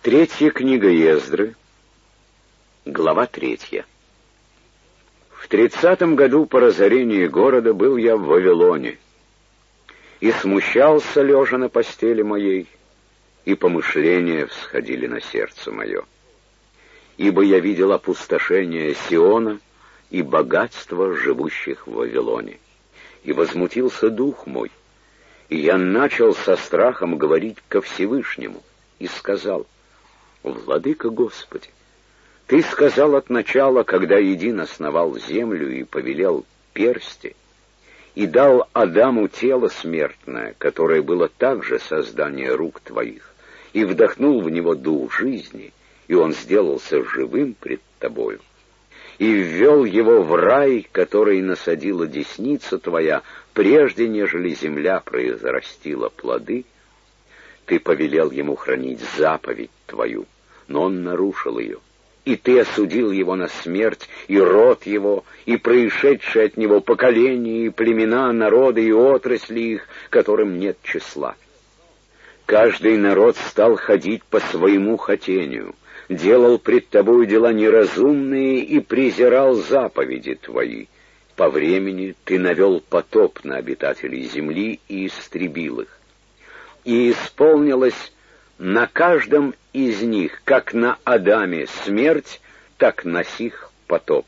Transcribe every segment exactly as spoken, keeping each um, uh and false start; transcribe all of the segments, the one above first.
Третья книга Ездры, глава третья. В тридцатом году по разорении города был я в Вавилоне, и смущался, лежа на постели моей, и помышления всходили на сердце мое. Ибо я видел опустошение Сиона и богатство живущих в Вавилоне, и возмутился дух мой, и я начал со страхом говорить ко Всевышнему, и сказал: «Владыка Господи, Ты сказал от начала, когда един основал землю и повелел персти, и дал Адаму тело смертное, которое было также создание рук Твоих, и вдохнул в него дух жизни, и он сделался живым пред Тобою, и ввел его в рай, который насадила десница Твоя, прежде нежели земля произрастила плоды. Ты повелел ему хранить заповедь Твою, но он нарушил ее. И Ты осудил его на смерть, и род его, и происшедшие от него поколения, и племена, народы, и отрасли их, которым нет числа. Каждый народ стал ходить по своему хотению, делал пред Тобою дела неразумные и презирал заповеди Твои. По времени Ты навел потоп на обитателей земли и истребил их. И исполнилось на каждом из них, как на Адаме смерть, так на сих потоп.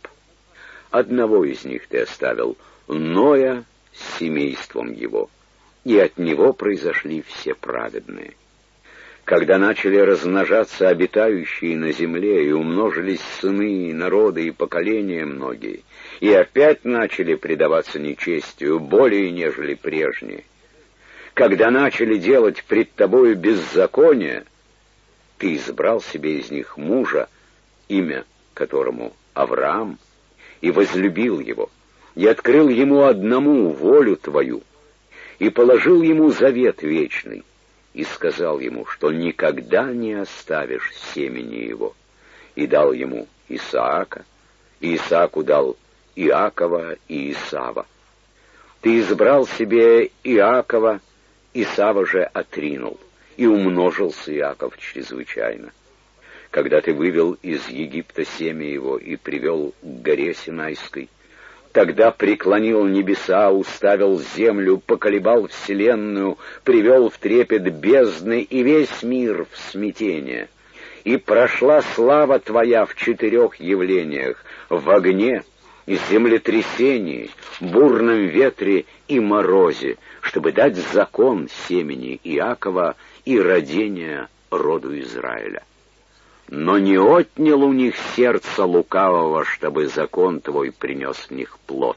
Одного из них Ты оставил, Ноя с семейством его, и от него произошли все праведные. Когда начали размножаться обитающие на земле, и умножились сыны, и народы, и поколения многие, и опять начали предаваться нечестию более, нежели прежние, когда начали делать пред Тобою беззаконие, Ты избрал себе из них мужа, имя которому Авраам, и возлюбил его, и открыл ему одному волю Твою, и положил ему завет вечный, и сказал ему, что никогда не оставишь семени его, и дал ему Исаака, и Исааку дал Иакова и Исава. Ты избрал себе Иакова, Исава же отринул, и умножился Иаков чрезвычайно. Когда Ты вывел из Египта семя его и привел к горе Синайской, тогда преклонил небеса, уставил землю, поколебал вселенную, привел в трепет бездны и весь мир в смятение. И прошла слава Твоя в четырех явлениях: в огне, землетрясении, бурном ветре и морозе, чтобы дать закон семени Иакова и родения роду Израиля. Но не отнял у них сердце лукавого, чтобы закон Твой принес в них плод.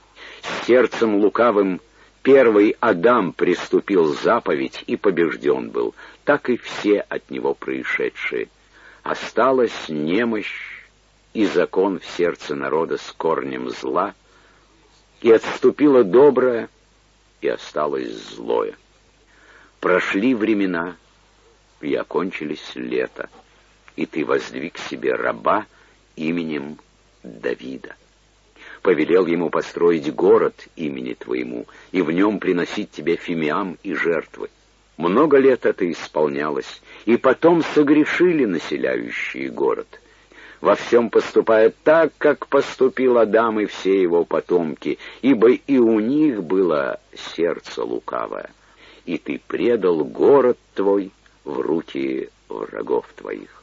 С сердцем лукавым первый Адам приступил заповедь и побежден был, так и все от него происшедшие. Осталась немощь и закон в сердце народа с корнем зла, и отступило доброе, и осталось злое. Прошли времена, и окончились лета, и Ты воздвиг себе раба именем Давида. Повелел ему построить город имени Твоему, и в нем приносить Тебе фимиам и жертвы. Много лет это исполнялось, и потом согрешили населяющие город, во всем поступая так, как поступил Адам и все его потомки, ибо и у них было сердце лукавое. И Ты предал город Твой в руки врагов Твоих.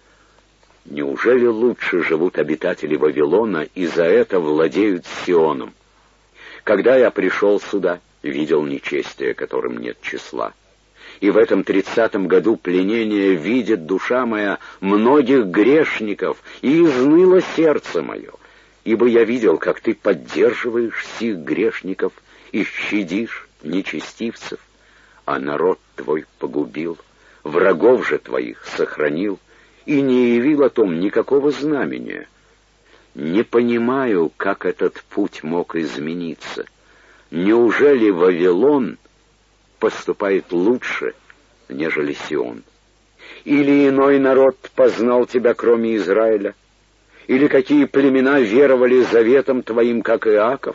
Неужели лучше живут обитатели Вавилона, и за это владеют Сионом? Когда я пришел сюда, видел нечестие, которым нет числа. И в этом тридцатом году пленения видит душа моя многих грешников, и изныло сердце мое, ибо я видел, как Ты поддерживаешь сих грешников и щадишь нечестивцев, а народ Твой погубил, врагов же Твоих сохранил, и не явил о том никакого знамения. Не понимаю, как этот путь мог измениться. Неужели Вавилон поступает лучше, нежели Сион? Или иной народ познал Тебя, кроме Израиля? Или какие племена веровали заветам Твоим, как Иаков?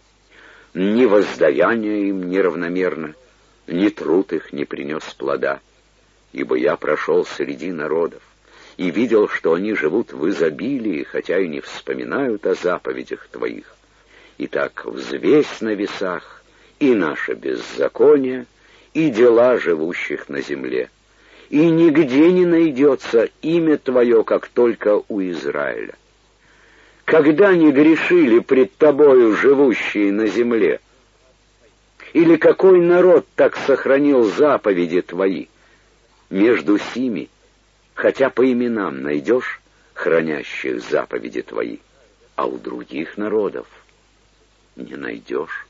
Ни воздаяние им неравномерно, ни труд их не принес плода. ибо я прошел среди народов и видел, что они живут в изобилии, хотя и не вспоминают о заповедях Твоих. Итак, взвесь на весах и наше беззаконие, и дела живущих на земле, и нигде не найдется имя Твое, как только у Израиля. Когда не грешили пред Тобою живущие на земле? Или какой народ так сохранил заповеди Твои? Между сими, хотя по именам найдешь хранящих заповеди Твои, а у других народов не найдешь.